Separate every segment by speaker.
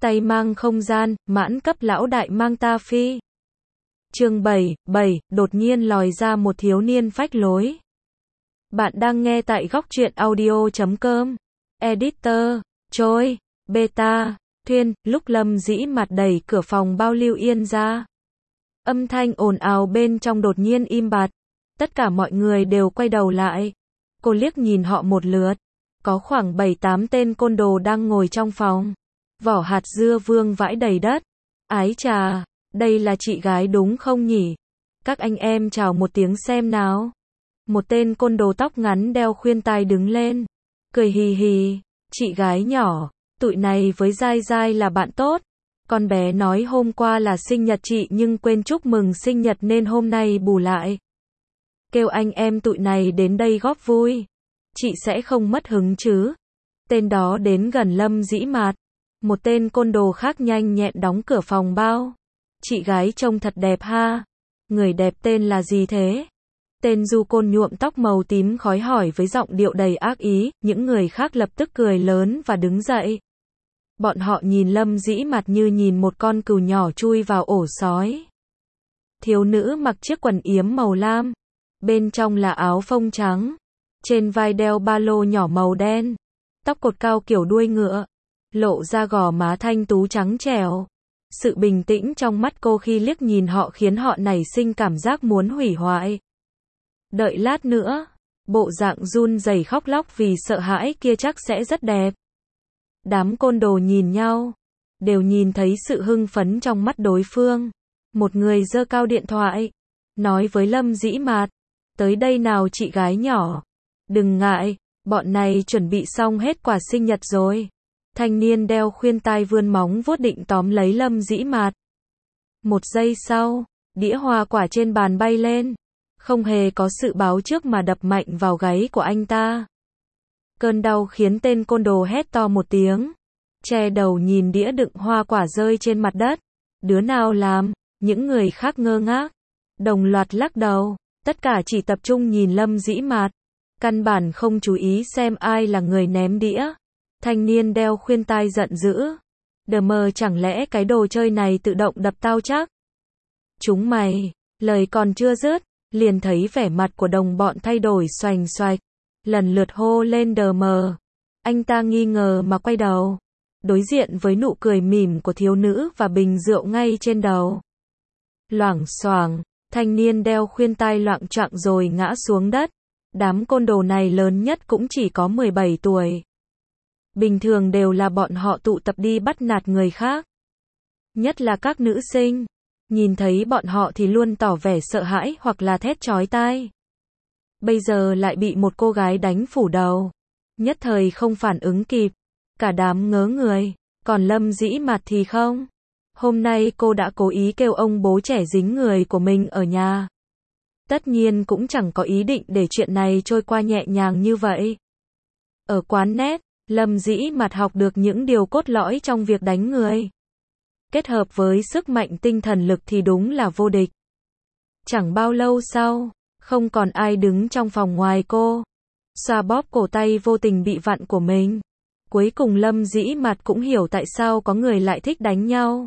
Speaker 1: tay mang không gian, mãn cấp lão đại mang ta phi. Chương 7, đột nhiên lòi ra một thiếu niên phách lối. Bạn đang nghe tại góc truyện audio.com. Editor, Trôi, Beta, Thuyên, lúc Lâm Dĩ Mạt đẩy cửa phòng bao Lưu Yên ra. Âm thanh ồn ào bên trong đột nhiên im bặt. Tất cả mọi người đều quay đầu lại. Cô liếc nhìn họ một lượt. Có khoảng 7-8 tên côn đồ đang ngồi trong phòng. Vỏ hạt dưa vương vãi đầy đất. Ái chà, đây là chị gái đúng không nhỉ? Các anh em chào một tiếng xem nào. Một tên côn đồ tóc ngắn đeo khuyên tai đứng lên. Cười hì hì, chị gái nhỏ, tụi này với Giai Giai là bạn tốt. Con bé nói hôm qua là sinh nhật chị nhưng quên chúc mừng sinh nhật nên hôm nay bù lại. Kêu anh em tụi này đến đây góp vui. Chị sẽ không mất hứng chứ? Tên đó đến gần Lâm Dĩ Mạt. Một tên côn đồ khác nhanh nhẹn đóng cửa phòng bao. Chị gái trông thật đẹp ha. Người đẹp tên là gì thế? Tên du côn nhuộm tóc màu tím khói hỏi với giọng điệu đầy ác ý. Những người khác lập tức cười lớn và đứng dậy. Bọn họ nhìn Lâm Dĩ Mạt như nhìn một con cừu nhỏ chui vào ổ sói. Thiếu nữ mặc chiếc quần yếm màu lam. Bên trong là áo phông trắng. Trên vai đeo ba lô nhỏ màu đen. Tóc cột cao kiểu đuôi ngựa. Lộ ra gò má thanh tú trắng trẻo. Sự bình tĩnh trong mắt cô khi liếc nhìn họ khiến họ nảy sinh cảm giác muốn hủy hoại. Đợi lát nữa, bộ dạng run rẩy khóc lóc vì sợ hãi kia chắc sẽ rất đẹp. Đám côn đồ nhìn nhau, đều nhìn thấy sự hưng phấn trong mắt đối phương. Một người giơ cao điện thoại, nói với Lâm Dĩ Mạt, tới đây nào chị gái nhỏ. Đừng ngại, bọn này chuẩn bị xong hết quà sinh nhật rồi. Thanh niên đeo khuyên tai vươn móng vuốt định tóm lấy Lâm Dĩ Mạt. Một giây sau, đĩa hoa quả trên bàn bay lên. Không hề có sự báo trước mà đập mạnh vào gáy của anh ta. Cơn đau khiến tên côn đồ hét to một tiếng. Che đầu nhìn đĩa đựng hoa quả rơi trên mặt đất. Đứa nào làm? Những người khác ngơ ngác. Đồng loạt lắc đầu. Tất cả chỉ tập trung nhìn Lâm Dĩ Mạt. Căn bản không chú ý xem ai là người ném đĩa. Thanh niên đeo khuyên tai giận dữ. Đờ mờ chẳng lẽ cái đồ chơi này tự động đập tao chắc? Chúng mày, lời còn chưa dứt, liền thấy vẻ mặt của đồng bọn thay đổi xoành xoạch. Lần lượt hô lên đờ mờ. Anh ta nghi ngờ mà quay đầu. Đối diện với nụ cười mỉm của thiếu nữ và bình rượu ngay trên đầu. Loảng xoảng, thanh niên đeo khuyên tai loạng choạng rồi ngã xuống đất. Đám côn đồ này lớn nhất cũng chỉ có 17 tuổi. Bình thường đều là bọn họ tụ tập đi bắt nạt người khác. Nhất là các nữ sinh. Nhìn thấy bọn họ thì luôn tỏ vẻ sợ hãi hoặc là thét chói tai. Bây giờ lại bị một cô gái đánh phủ đầu. Nhất thời không phản ứng kịp. Cả đám ngớ người. Còn Lâm Dĩ Mạt thì không. Hôm nay cô đã cố ý kêu ông bố trẻ dính người của mình ở nhà. Tất nhiên cũng chẳng có ý định để chuyện này trôi qua nhẹ nhàng như vậy. Ở quán net, Lâm Dĩ Mạt học được những điều cốt lõi trong việc đánh người. Kết hợp với sức mạnh tinh thần lực thì đúng là vô địch. Chẳng bao lâu sau, không còn ai đứng trong phòng ngoài cô. Xoa bóp cổ tay vô tình bị vặn của mình. Cuối cùng Lâm Dĩ Mạt cũng hiểu tại sao có người lại thích đánh nhau.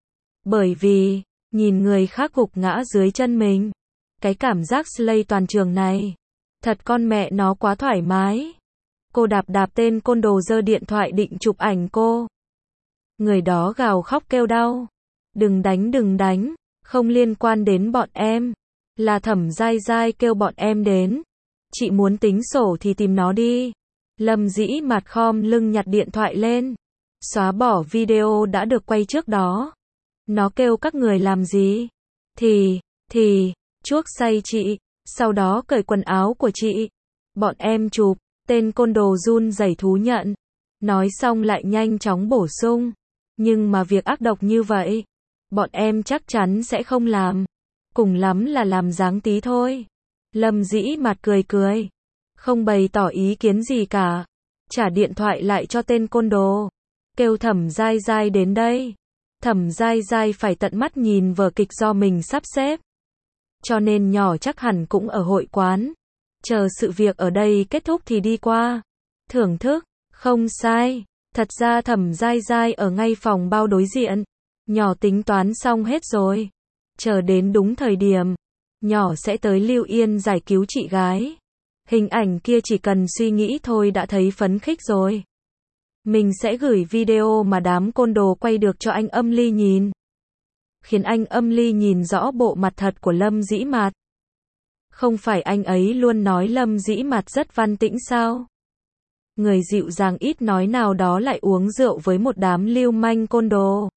Speaker 1: Bởi vì, nhìn người khác gục ngã dưới chân mình. Cái cảm giác slay toàn trường này. Thật con mẹ nó quá thoải mái. Cô đạp tên côn đồ giơ điện thoại định chụp ảnh cô. Người đó gào khóc kêu đau. Đừng đánh, không liên quan đến bọn em. Là Thẩm Giai Giai kêu bọn em đến. Chị muốn tính sổ thì tìm nó đi. Lâm Dĩ Mạt khom lưng nhặt điện thoại lên. Xóa bỏ video đã được quay trước đó. Nó kêu các người làm gì? Thì, chuốc say chị. Sau đó cởi quần áo của chị. Bọn em chụp. Tên côn đồ run rẩy thú nhận. Nói xong lại nhanh chóng bổ sung. Nhưng mà việc ác độc như vậy, bọn em chắc chắn sẽ không làm. Cùng lắm là làm dáng tí thôi. Lâm Dĩ Mạt cười. Không bày tỏ ý kiến gì cả. Trả điện thoại lại cho tên côn đồ. Kêu Thẩm Giai Giai đến đây. Thẩm Giai Giai phải tận mắt nhìn vở kịch do mình sắp xếp. Cho nên nhỏ chắc hẳn cũng ở hội quán. Chờ sự việc ở đây kết thúc thì đi qua. Thưởng thức. Không sai. Thật ra Thẩm Giai Giai ở ngay phòng bao đối diện. Nhỏ tính toán xong hết rồi. Chờ đến đúng thời điểm, nhỏ sẽ tới Lưu Yên giải cứu chị gái. Hình ảnh kia chỉ cần suy nghĩ thôi đã thấy phấn khích rồi. Mình sẽ gửi video mà đám côn đồ quay được cho anh Âm Ly nhìn. Khiến anh Âm Ly nhìn rõ bộ mặt thật của Lâm Dĩ Mạt. Không phải anh ấy luôn nói Lâm Dĩ Mạt rất văn tĩnh sao? Người dịu dàng ít nói nào đó lại uống rượu với một đám lưu manh côn đồ.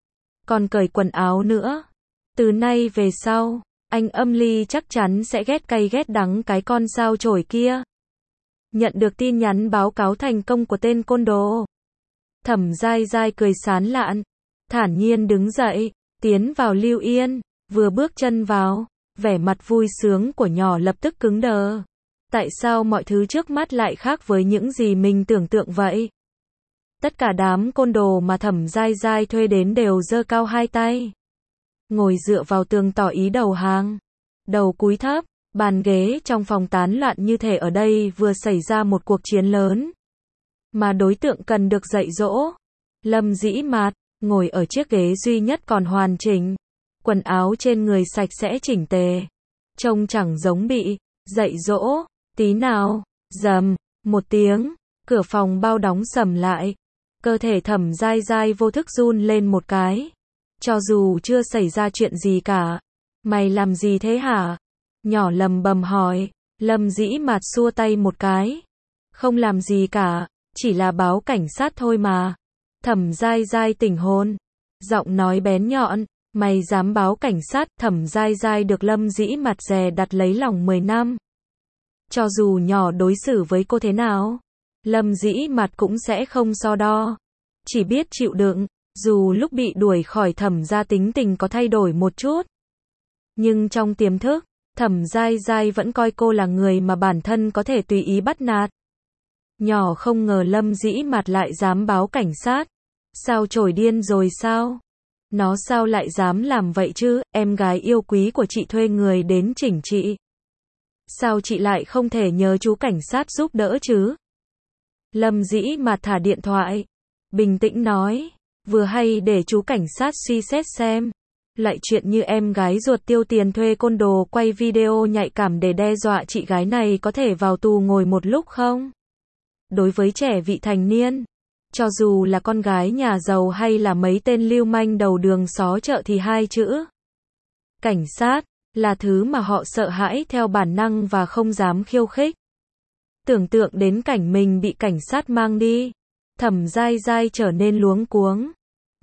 Speaker 1: Còn cởi quần áo nữa. Từ nay về sau, anh Âm Ly chắc chắn sẽ ghét cay ghét đắng cái con sao chổi kia. Nhận được tin nhắn báo cáo thành công của tên côn đồ. Thẩm Giai Giai cười sán lạn, thản nhiên đứng dậy, tiến vào Lưu Yên, vừa bước chân vào, vẻ mặt vui sướng của nhỏ lập tức cứng đờ. Tại sao mọi thứ trước mắt lại khác với những gì mình tưởng tượng vậy? Tất cả đám côn đồ mà Thẩm Giai Giai thuê đến đều giơ cao hai tay. Ngồi dựa vào tường tỏ ý đầu hàng. Đầu cúi thấp, bàn ghế trong phòng tán loạn như thể ở đây vừa xảy ra một cuộc chiến lớn. Mà đối tượng cần được dạy dỗ. Lâm Dĩ Mạt, ngồi ở chiếc ghế duy nhất còn hoàn chỉnh. Quần áo trên người sạch sẽ chỉnh tề. Trông chẳng giống bị dạy dỗ tí nào. Rầm, một tiếng, cửa phòng bao đóng sầm lại. Cơ thể Thẩm Giai Giai vô thức run lên một cái. Cho dù chưa xảy ra chuyện gì cả. Mày làm gì thế hả? Nhỏ lầm bầm hỏi. Lâm Dĩ Mạt xua tay một cái. Không làm gì cả, chỉ là báo cảnh sát thôi mà. Thẩm Giai Giai tỉnh hồn. Giọng nói bén nhọn. Mày dám báo cảnh sát? Thẩm Giai Giai được Lâm Dĩ Mạt dè đặt lấy lòng 10 năm. Cho dù nhỏ đối xử với cô thế nào, Lâm Dĩ Mạt cũng sẽ không so đo. Chỉ biết chịu đựng, dù lúc bị đuổi khỏi Thẩm gia tính tình có thay đổi một chút. Nhưng trong tiềm thức, Thẩm Giai Giai vẫn coi cô là người mà bản thân có thể tùy ý bắt nạt. Nhỏ không ngờ Lâm Dĩ Mạt lại dám báo cảnh sát. Sao chổi điên rồi sao? Nó sao lại dám làm vậy chứ? Em gái yêu quý của chị thuê người đến chỉnh trị. Sao chị lại không thể nhờ chú cảnh sát giúp đỡ chứ? Lâm Dĩ Mạt thả điện thoại. Bình tĩnh nói. Vừa hay để chú cảnh sát suy xét xem. Lại chuyện như em gái ruột tiêu tiền thuê côn đồ quay video nhạy cảm để đe dọa chị gái này có thể vào tù ngồi một lúc không? Đối với trẻ vị thành niên, cho dù là con gái nhà giàu hay là mấy tên lưu manh đầu đường xó chợ thì hai chữ cảnh sát là thứ mà họ sợ hãi theo bản năng và không dám khiêu khích. Tưởng tượng đến cảnh mình bị cảnh sát mang đi, Thẩm Giai Giai trở nên luống cuống.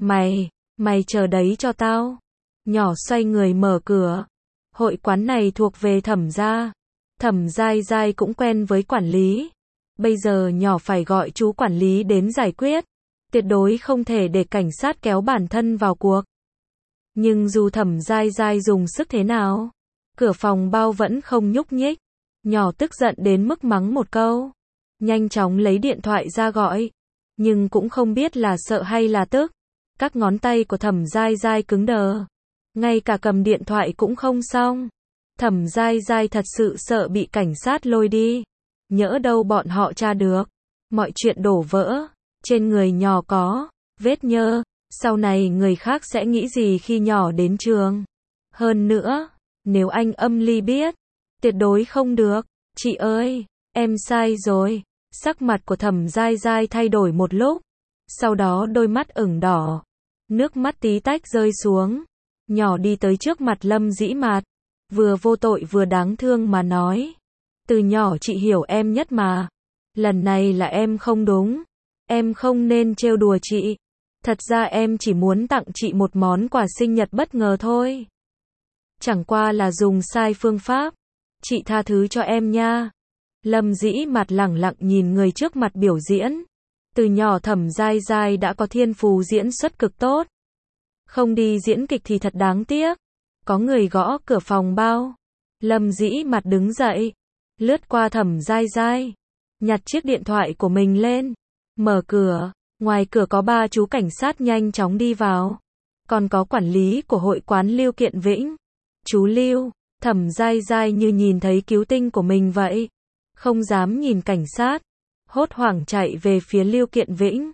Speaker 1: Mày chờ đấy cho tao. Nhỏ xoay người mở cửa. Hội quán này thuộc về Thẩm gia. Thẩm Giai Giai cũng quen với quản lý. Bây giờ nhỏ phải gọi chú quản lý đến giải quyết. Tuyệt đối không thể để cảnh sát kéo bản thân vào cuộc. Nhưng dù Thẩm Giai Giai dùng sức thế nào, cửa phòng bao vẫn không nhúc nhích. Nhỏ tức giận đến mức mắng một câu. Nhanh chóng lấy điện thoại ra gọi. Nhưng cũng không biết là sợ hay là tức. Các ngón tay của Thẩm Giai Giai cứng đờ. Ngay cả cầm điện thoại cũng không xong. Thẩm Giai Giai thật sự sợ bị cảnh sát lôi đi. Nhỡ đâu bọn họ tra được. Mọi chuyện đổ vỡ. Trên người nhỏ có vết nhơ. Sau này người khác sẽ nghĩ gì khi nhỏ đến trường. Hơn nữa, nếu anh Âm Ly biết, tuyệt đối không được. Chị ơi, em sai rồi. Sắc mặt của Thẩm Giai Giai thay đổi một lúc. Sau đó đôi mắt ửng đỏ. Nước mắt tí tách rơi xuống. Nhỏ đi tới trước mặt Lâm Dĩ Mạt. Vừa vô tội vừa đáng thương mà nói. Từ nhỏ chị hiểu em nhất mà. Lần này là em không đúng. Em không nên trêu đùa chị. Thật ra em chỉ muốn tặng chị một món quà sinh nhật bất ngờ thôi. Chẳng qua là dùng sai phương pháp. Chị tha thứ cho em nha. Lâm Dĩ Mạt lẳng lặng nhìn người trước mặt biểu diễn. Từ nhỏ Thẩm Giai Giai đã có thiên phú diễn xuất cực tốt. Không đi diễn kịch thì thật đáng tiếc. Có người gõ cửa phòng bao. Lâm Dĩ Mạt đứng dậy. Lướt qua Thẩm Giai Giai. Nhặt chiếc điện thoại của mình lên. Mở cửa. Ngoài cửa có 3 chú cảnh sát nhanh chóng đi vào. Còn có quản lý của hội quán Lưu Kiện Vĩnh. Chú Lưu. Thẩm Giai Giai như nhìn thấy cứu tinh của mình vậy. Không dám nhìn cảnh sát. Hốt hoảng chạy về phía Lưu Kiện Vĩnh.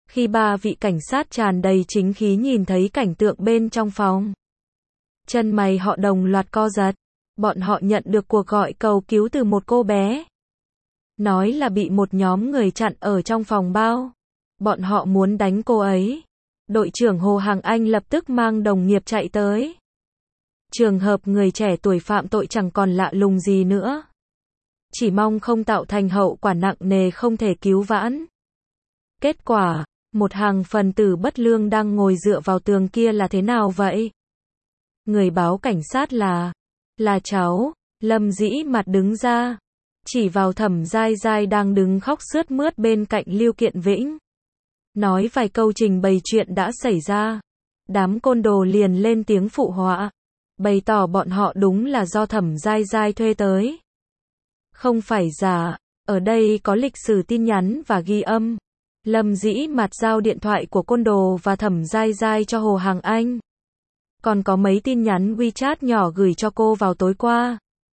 Speaker 1: Khi ba vị cảnh sát tràn đầy chính khí nhìn thấy cảnh tượng bên trong phòng, chân mày họ đồng loạt co giật. Bọn họ nhận được cuộc gọi cầu cứu từ một cô bé. Nói là bị một nhóm người chặn ở trong phòng bao. Bọn họ muốn đánh cô ấy. Đội trưởng Hồ Hằng Anh lập tức mang đồng nghiệp chạy tới. Trường hợp người trẻ tuổi phạm tội chẳng còn lạ lùng gì nữa. Chỉ mong không tạo thành hậu quả nặng nề không thể cứu vãn. Kết quả, một hàng phần tử bất lương đang ngồi dựa vào tường kia là thế nào vậy? Người báo cảnh sát là cháu. Lâm Dĩ Mạt đứng ra, chỉ vào Thẩm Giai Giai đang đứng khóc sướt mướt bên cạnh Lưu Kiện Vĩnh. Nói vài câu trình bày chuyện đã xảy ra. Đám côn đồ liền lên tiếng phụ họa, bày tỏ bọn họ đúng là do Thẩm Giai Giai thuê tới. Không phải giả, ở đây có lịch sử tin nhắn và ghi âm. Lâm Dĩ Mạt giao điện thoại của côn đồ và Thẩm Giai Giai cho Hồ Hằng Anh. Còn có mấy tin nhắn WeChat nhỏ gửi cho cô vào tối qua.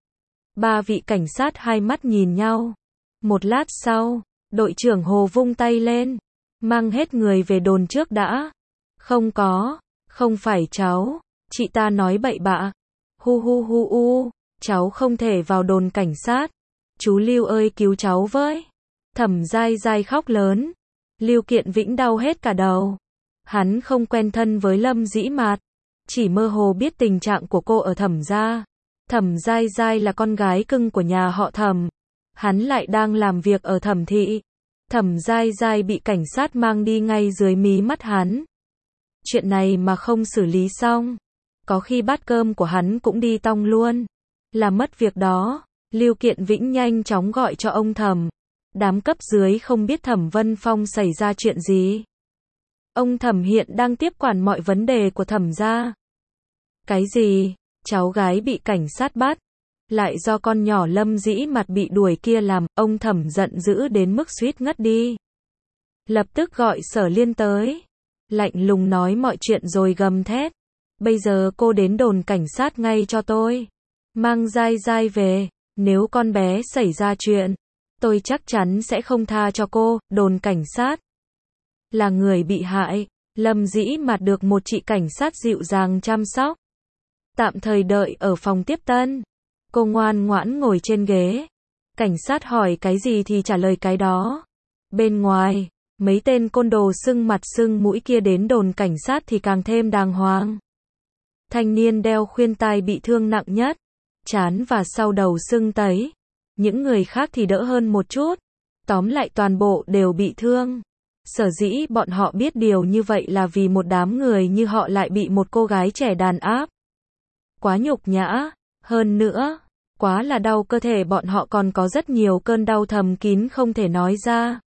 Speaker 1: Ba vị cảnh sát hai mắt nhìn nhau. Một lát sau, đội trưởng Hồ vung tay lên. Mang hết người về đồn trước đã. Không có, không phải cháu. Chị ta nói bậy bạ. Hu hu hu u, cháu không thể vào đồn cảnh sát. Chú Lưu ơi cứu cháu với. Thẩm Giai Giai khóc lớn. Lưu Kiện Vĩnh đau hết cả đầu. Hắn không quen thân với Lâm Dĩ Mạt. Chỉ mơ hồ biết tình trạng của cô ở Thẩm gia. Thẩm Giai Giai là con gái cưng của nhà họ Thẩm. Hắn lại đang làm việc ở Thẩm thị. Thẩm Giai Giai bị cảnh sát mang đi ngay dưới mí mắt hắn. Chuyện này mà không xử lý xong, có khi bát cơm của hắn cũng đi tong luôn. Là mất việc đó, Lưu Kiện Vĩnh nhanh chóng gọi cho ông Thẩm. Đám cấp dưới không biết Thẩm Vân Phong xảy ra chuyện gì. Ông Thẩm hiện đang tiếp quản mọi vấn đề của Thẩm gia. Cái gì? Cháu gái bị cảnh sát bắt, lại do con nhỏ Lâm Dĩ Mạt bị đuổi kia làm. Ông Thẩm giận dữ đến mức suýt ngất đi. Lập tức gọi Sở Liên tới, lạnh lùng nói mọi chuyện rồi gầm thét. Bây giờ cô đến đồn cảnh sát ngay cho tôi. Mang Giai Giai về. Nếu con bé xảy ra chuyện, tôi chắc chắn sẽ không tha cho cô. Đồn cảnh sát là người bị hại. Lâm Dĩ Mạt được một chị cảnh sát dịu dàng chăm sóc, tạm thời đợi ở phòng tiếp tân. Cô ngoan ngoãn ngồi trên ghế. Cảnh sát hỏi cái gì thì trả lời cái đó. Bên ngoài, mấy tên côn đồ sưng mặt sưng mũi kia đến đồn cảnh sát thì càng thêm đàng hoàng. Thanh niên đeo khuyên tai bị thương nặng nhất, trán và sau đầu sưng tấy. Những người khác thì đỡ hơn một chút. Tóm lại toàn bộ đều bị thương. Sở dĩ bọn họ biết điều như vậy là vì một đám người như họ lại bị một cô gái trẻ đàn áp. Quá nhục nhã. Hơn nữa, quá là đau cơ thể, bọn họ còn có rất nhiều cơn đau thầm kín không thể nói ra.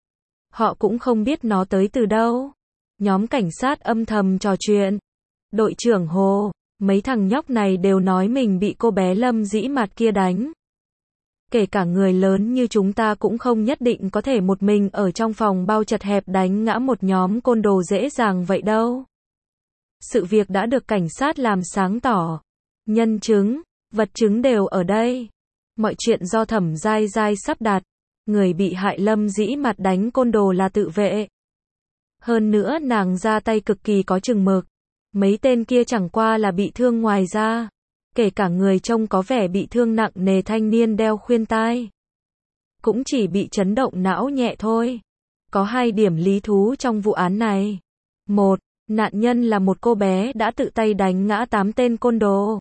Speaker 1: Họ cũng không biết nó tới từ đâu. Nhóm cảnh sát âm thầm trò chuyện. Đội trưởng Hồ, mấy thằng nhóc này đều nói mình bị cô bé Lâm Dĩ Mạt kia đánh. Kể cả người lớn như chúng ta cũng không nhất định có thể một mình ở trong phòng bao chật hẹp đánh ngã một nhóm côn đồ dễ dàng vậy đâu. Sự việc đã được cảnh sát làm sáng tỏ. Nhân chứng, vật chứng đều ở đây. Mọi chuyện do Thẩm Giai Giai sắp đặt. Người bị hại Lâm Dĩ Mạt đánh côn đồ là tự vệ. Hơn nữa nàng ra tay cực kỳ có chừng mực. Mấy tên kia chẳng qua là bị thương ngoài ra. Kể cả người trông có vẻ bị thương nặng nề thanh niên đeo khuyên tai, cũng chỉ bị chấn động não nhẹ thôi. Có hai điểm lý thú trong vụ án này. Một, nạn nhân là một cô bé đã tự tay đánh ngã 8 tên côn đồ.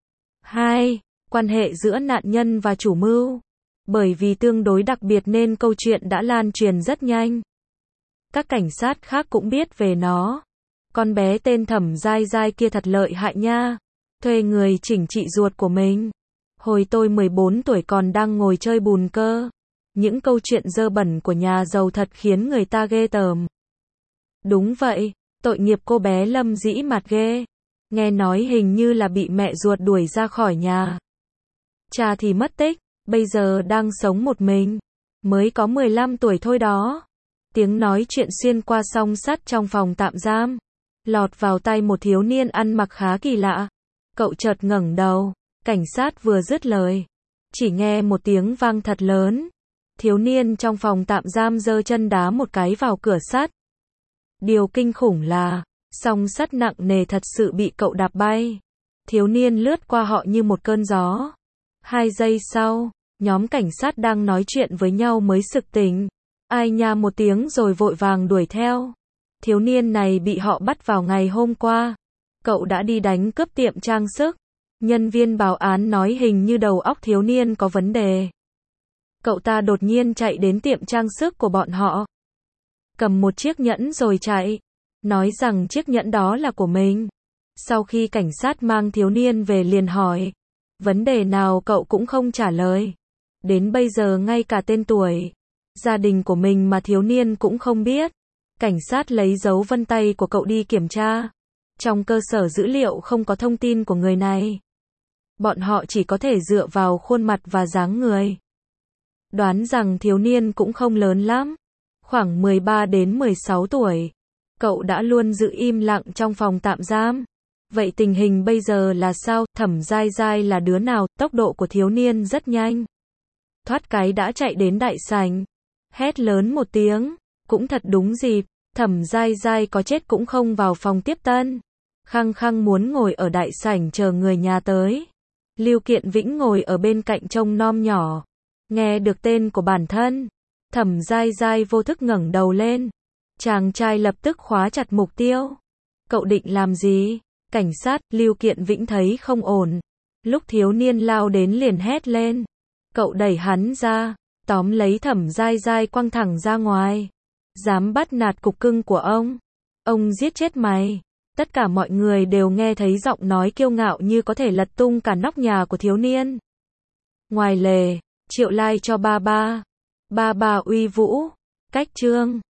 Speaker 1: Hai, quan hệ giữa nạn nhân và chủ mưu. Bởi vì tương đối đặc biệt nên câu chuyện đã lan truyền rất nhanh. Các cảnh sát khác cũng biết về nó. Con bé tên Thẩm Giai Giai kia thật lợi hại nha. Thuê người chỉnh trị ruột của mình. Hồi tôi 14 tuổi còn đang ngồi chơi bùn cơ. Những câu chuyện dơ bẩn của nhà giàu thật khiến người ta ghê tởm. Đúng vậy, tội nghiệp cô bé Lâm Dĩ Mạt ghê. Nghe nói hình như là bị mẹ ruột đuổi ra khỏi nhà. Cha thì mất tích, bây giờ đang sống một mình. Mới có 15 tuổi thôi đó. Tiếng nói chuyện xuyên qua song sắt trong phòng tạm giam, lọt vào tai một thiếu niên ăn mặc khá kỳ lạ. Cậu chợt ngẩng đầu, cảnh sát vừa dứt lời, chỉ nghe một tiếng vang thật lớn. Thiếu niên trong phòng tạm giam giơ chân đá một cái vào cửa sắt. Điều kinh khủng là, song sắt nặng nề thật sự bị cậu đạp bay. Thiếu niên lướt qua họ như một cơn gió. 2 giây sau, nhóm cảnh sát đang nói chuyện với nhau mới sực tỉnh. Ai nha một tiếng rồi vội vàng đuổi theo. Thiếu niên này bị họ bắt vào ngày hôm qua. Cậu đã đi đánh cướp tiệm trang sức. Nhân viên báo án nói hình như đầu óc thiếu niên có vấn đề. Cậu ta đột nhiên chạy đến tiệm trang sức của bọn họ. Cầm một chiếc nhẫn rồi chạy. Nói rằng chiếc nhẫn đó là của mình. Sau khi cảnh sát mang thiếu niên về liền hỏi. Vấn đề nào cậu cũng không trả lời. Đến bây giờ ngay cả tên tuổi, gia đình của mình mà thiếu niên cũng không biết. Cảnh sát lấy dấu vân tay của cậu đi kiểm tra. Trong cơ sở dữ liệu không có thông tin của người này. Bọn họ chỉ có thể dựa vào khuôn mặt và dáng người. Đoán rằng thiếu niên cũng không lớn lắm. Khoảng 13 đến 16 tuổi. Cậu đã luôn giữ im lặng trong phòng tạm giam. Vậy tình hình bây giờ là sao? Thẩm Giai Giai là đứa nào? Tốc độ của thiếu niên rất nhanh. Thoát cái đã chạy đến đại sảnh. Hét lớn một tiếng. Cũng thật đúng dịp. Thẩm Giai Giai có chết cũng không vào phòng tiếp tân. Khăng khăng muốn ngồi ở đại sảnh chờ người nhà tới. Lưu Kiện Vĩnh ngồi ở bên cạnh trông nom nhỏ. Nghe được tên của bản thân. Thẩm Giai Giai vô thức ngẩng đầu lên. Chàng trai lập tức khóa chặt mục tiêu. Cậu định làm gì? Cảnh sát, Lưu Kiện Vĩnh thấy không ổn. Lúc thiếu niên lao đến liền hét lên. Cậu đẩy hắn ra, tóm lấy Thẩm Giai Giai quăng thẳng ra ngoài. Dám bắt nạt cục cưng của ông giết chết mày. Tất cả mọi người đều nghe thấy giọng nói kiêu ngạo như có thể lật tung cả nóc nhà của thiếu niên. Ngoài lề, Triệu Lai cho ba ba uy vũ. Cách chương